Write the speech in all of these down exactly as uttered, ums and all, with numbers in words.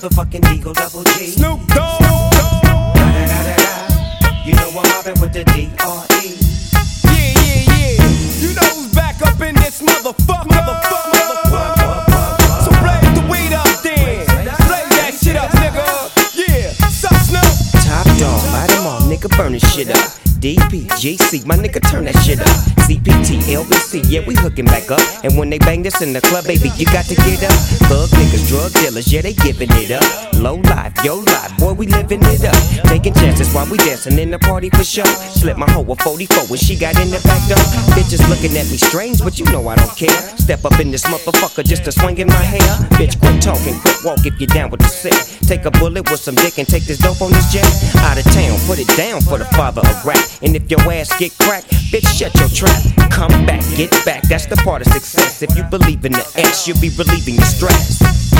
motherfucking Deagle Double G. Snoop Dogg. You know I'm mobbing with the D R E. Yeah, yeah, yeah. You know who's back up in this motherfucker. Motherfucker, motherfucker. So blaze the weed up then. Blaze that shit up, nigga. Yeah, sup, Snoop? Top dog, light 'em all, nigga, burn this shit up. D P, G C, my nigga, turn that shit up. C P T, L B C, yeah, we hooking back up. And when they bang this in the club, baby, you got to get up. Thug niggas, drug dealers, yeah, they giving it up. Low life, yo life, boy, we living it up. Taking chances while we dancing in the party for sure. Slip my hoe a forty-four when she got in the back door. Bitches looking at me strange, but you know I don't care. Step up in this motherfucker just to swing in my hair. Bitch, quit talking, quit walk if you're down with the sick. Take a bullet with some dick and take this dope on this jet. Out of town, put it down for the father of rap. And if your ass get cracked, bitch, shut your trap. Come back, get back, that's the part of success. If you believe in the X, you'll be relieving your stress.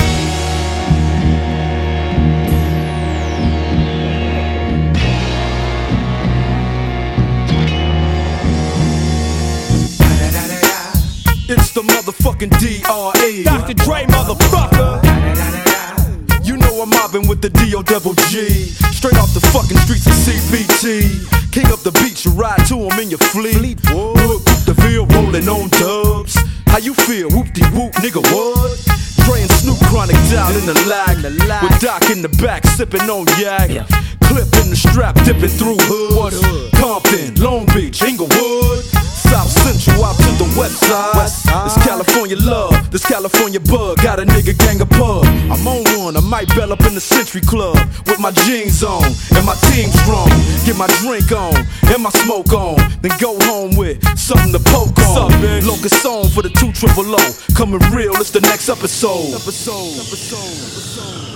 It's the motherfucking D R E. Doctor Dre, motherfucker. You know I'm mobbing with the D O double G. Straight off the fucking streets of C B T. King up the beach, you ride to him in your fleet. Look, the Ville rolling on dubs. How you feel? Whoop-de-whoop, nigga, what? Dre and Snoop chronic down in the lag. With Doc in the back, sipping on yak. Clip in the strap, dipping through hoods. Compton, Long Beach, Inglewood. South Central out to the west side. This California love, this California bug. Got a nigga gang of pub. I'm on one, I might bell up in the Century Club. With my jeans on, and my team strong. Get my drink on, and my smoke on. Then go home with something to poke on. Locust song for the two triple O. Coming real, it's the next episode. Episode, episode, episode.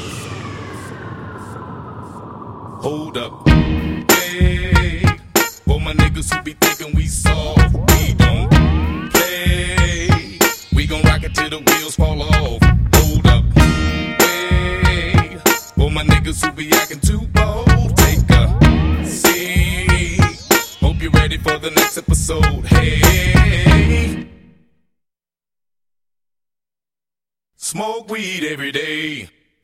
Hold up, hey, for my niggas who be thinking we soft, we don't play. We gon' rock it till the wheels fall off. Hold up, hey, for my niggas who be acting too bold, take a seat. Hope you're ready for the next episode. Hey, smoke weed every day.